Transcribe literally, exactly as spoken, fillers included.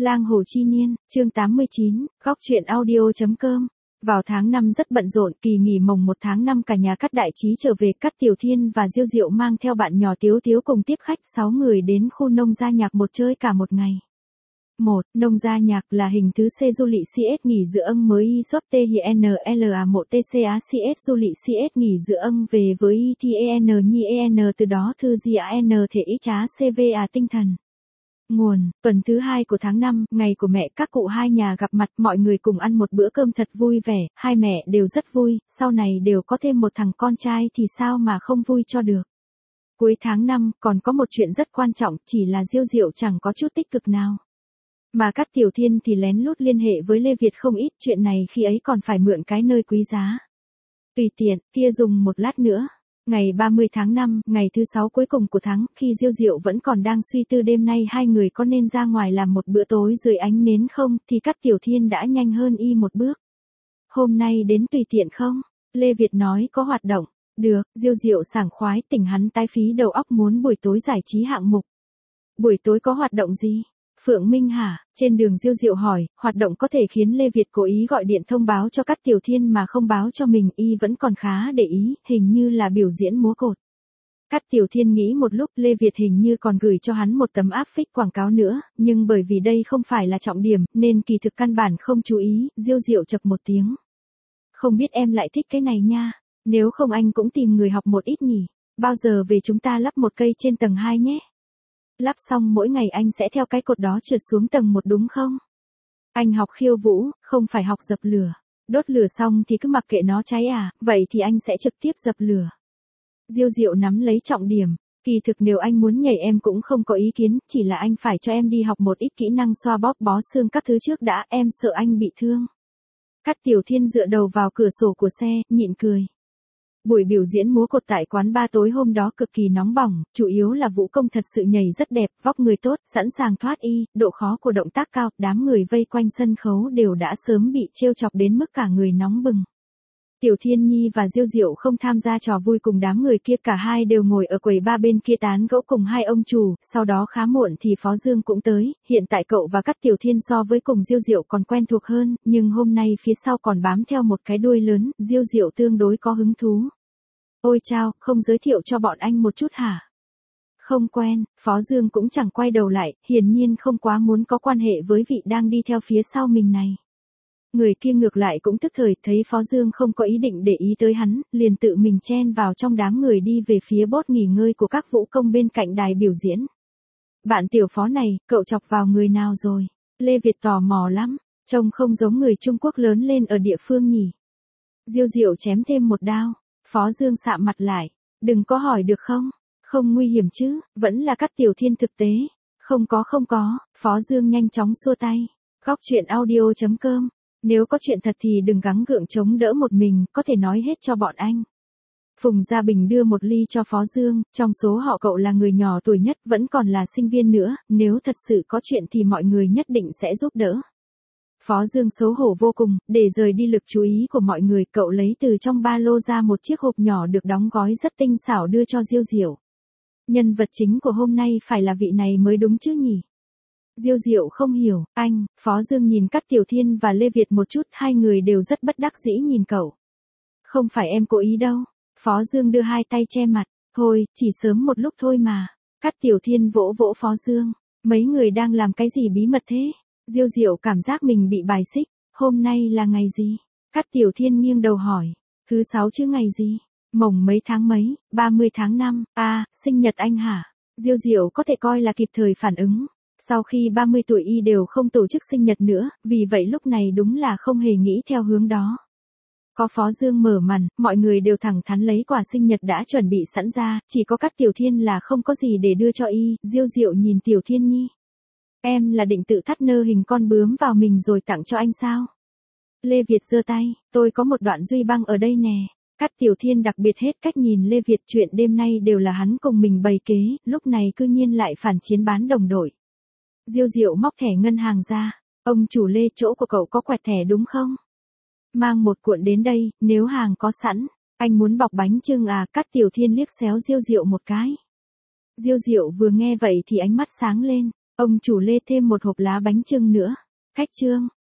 Lang Hồ Chi Niên, chương tám mươi chín, góc truyện audio.com. Vào tháng năm rất bận rộn, kỳ nghỉ mồng một tháng năm cả nhà Cát Đại Trí trở về, Cát Tiểu Thiên và Diêu Diệu mang theo bạn nhỏ Tiếu Tiếu cùng tiếp khách sáu người đến khu nông gia nhạc một chơi cả một ngày. một. Nông gia nhạc là hình thứ C du lịch xê ét nghỉ giữa âng mới y swap t hi n l a một t c a c s du lịch xê ét nghỉ giữa âng về với y t e n nhi e n từ đó thư di a n thể ít trá c v a tinh thần. Nguồn, tuần thứ hai của tháng năm, ngày của mẹ các cụ hai nhà gặp mặt, mọi người cùng ăn một bữa cơm thật vui vẻ, hai mẹ đều rất vui, sau này đều có thêm một thằng con trai thì sao mà không vui cho được. Cuối tháng năm, còn có một chuyện rất quan trọng, chỉ là Diêu Diệu chẳng có chút tích cực nào. Mà Cát Tiểu Thiên thì lén lút liên hệ với Lê Việt không ít, chuyện này khi ấy còn phải mượn cái nơi quý giá. Tùy tiện, kia dùng một lát nữa. Ngày ba mươi tháng năm, ngày thứ sáu cuối cùng của tháng, khi Diêu Diệu vẫn còn đang suy tư đêm nay hai người có nên ra ngoài làm một bữa tối dưới ánh nến không, thì Cát Tiểu Thiên đã nhanh hơn y một bước. Hôm nay đến tùy tiện không? Lê Việt nói có hoạt động. Được, Diêu Diệu sảng khoái, tỉnh hắn tái phí đầu óc muốn buổi tối giải trí hạng mục. Buổi tối có hoạt động gì? Phượng Minh hả? Trên đường Diêu Diệu hỏi, hoạt động có thể khiến Lê Việt cố ý gọi điện thông báo cho Cát Tiểu Thiên mà không báo cho mình, y vẫn còn khá để ý, hình như là biểu diễn múa cột. Cát Tiểu Thiên nghĩ một lúc, Lê Việt hình như còn gửi cho hắn một tấm áp phích quảng cáo nữa, nhưng bởi vì đây không phải là trọng điểm, nên kỳ thực căn bản không chú ý, Diêu Diệu chập một tiếng. Không biết em lại thích cái này nha, nếu không anh cũng tìm người học một ít nhỉ, bao giờ về chúng ta lắp một cây trên tầng hai nhé. Lắp xong mỗi ngày anh sẽ theo cái cột đó trượt xuống tầng một đúng không? Anh học khiêu vũ, không phải học dập lửa. Đốt lửa xong thì cứ mặc kệ nó cháy à, vậy thì anh sẽ trực tiếp dập lửa. Diêu Diệu nắm lấy trọng điểm, kỳ thực nếu anh muốn nhảy em cũng không có ý kiến, chỉ là anh phải cho em đi học một ít kỹ năng xoa bóp bó xương các thứ trước đã, em sợ anh bị thương. Cát Tiểu Thiên dựa đầu vào cửa sổ của xe, nhịn cười. Buổi biểu diễn múa cột tại quán bar tối hôm đó cực kỳ nóng bỏng, chủ yếu là vũ công thật sự nhảy rất đẹp, vóc người tốt, sẵn sàng thoát y, độ khó của động tác cao, đám người vây quanh sân khấu đều đã sớm bị trêu chọc đến mức cả người nóng bừng. Tiểu Thiên Nhi và Diêu Diệu không tham gia trò vui cùng đám người kia, cả hai đều ngồi ở quầy bar bên kia tán gẫu cùng hai ông chủ, sau đó khá muộn thì Phó Dương cũng tới, hiện tại cậu và Cát Tiểu Thiên so với cùng Diêu Diệu còn quen thuộc hơn, nhưng hôm nay phía sau còn bám theo một cái đuôi lớn, Diêu Diệu tương đối có hứng thú. Ôi chao, không giới thiệu cho bọn anh một chút hả? Không quen, Phó Dương cũng chẳng quay đầu lại, hiển nhiên không quá muốn có quan hệ với vị đang đi theo phía sau mình này. Người kia ngược lại cũng tức thời, thấy Phó Dương không có ý định để ý tới hắn, liền tự mình chen vào trong đám người đi về phía bốt nghỉ ngơi của các vũ công bên cạnh đài biểu diễn. Bạn tiểu Phó này, cậu chọc vào người nào rồi? Lê Việt tò mò lắm, trông không giống người Trung Quốc lớn lên ở địa phương nhỉ? Diêu Diệu chém thêm một đao. Phó Dương sạm mặt lại, đừng có hỏi được không? Không nguy hiểm chứ, vẫn là Cát Tiểu Thiên thực tế. Không có không có, Phó Dương nhanh chóng xua tay. Góc truyện audio.com. Nếu có chuyện thật thì đừng gắng gượng chống đỡ một mình, có thể nói hết cho bọn anh. Phùng Gia Bình đưa một ly cho Phó Dương, trong số họ cậu là người nhỏ tuổi nhất, vẫn còn là sinh viên nữa, nếu thật sự có chuyện thì mọi người nhất định sẽ giúp đỡ. Phó Dương xấu hổ vô cùng, để rời đi lực chú ý của mọi người, cậu lấy từ trong ba lô ra một chiếc hộp nhỏ được đóng gói rất tinh xảo đưa cho Diêu Diệu. Nhân vật chính của hôm nay phải là vị này mới đúng chứ nhỉ? Diêu Diệu không hiểu, anh, Phó Dương nhìn Cát Tiểu Thiên và Lê Việt một chút, hai người đều rất bất đắc dĩ nhìn cậu. Không phải em cố ý đâu. Phó Dương đưa hai tay che mặt, thôi, chỉ sớm một lúc thôi mà. Cát Tiểu Thiên vỗ vỗ Phó Dương, mấy người đang làm cái gì bí mật thế? Diêu Diệu cảm giác mình bị bài xích, hôm nay là ngày gì? Cát Tiểu Thiên nghiêng đầu hỏi, thứ sáu chứ ngày gì? Mồng mấy tháng mấy, ba mươi tháng năm, à, sinh nhật anh hả? Diêu Diệu có thể coi là kịp thời phản ứng, sau khi ba mươi tuổi y đều không tổ chức sinh nhật nữa, vì vậy lúc này đúng là không hề nghĩ theo hướng đó. Có Phó Dương mở màn, mọi người đều thẳng thắn lấy quà sinh nhật đã chuẩn bị sẵn ra, chỉ có Cát Tiểu Thiên là không có gì để đưa cho y. Diêu Diệu nhìn Tiểu Thiên Nhi. Em là định tự thắt nơ hình con bướm vào mình rồi tặng cho anh sao? Lê Việt giơ tay, tôi có một đoạn duy băng ở đây nè. Cát Tiểu Thiên đặc biệt hết cách nhìn Lê Việt, chuyện đêm nay đều là hắn cùng mình bày kế, lúc này cư nhiên lại phản chiến bán đồng đội. Diêu Diệu móc thẻ ngân hàng ra, ông chủ Lê, chỗ của cậu có quẹt thẻ đúng không? Mang một cuộn đến đây, nếu hàng có sẵn, anh muốn bọc bánh chưng à? Cát Tiểu Thiên liếc xéo Diêu Diệu một cái. Diêu Diệu vừa nghe vậy thì ánh mắt sáng lên. Ông chủ Lê thêm một hộp lá bánh chưng nữa. Khách trương.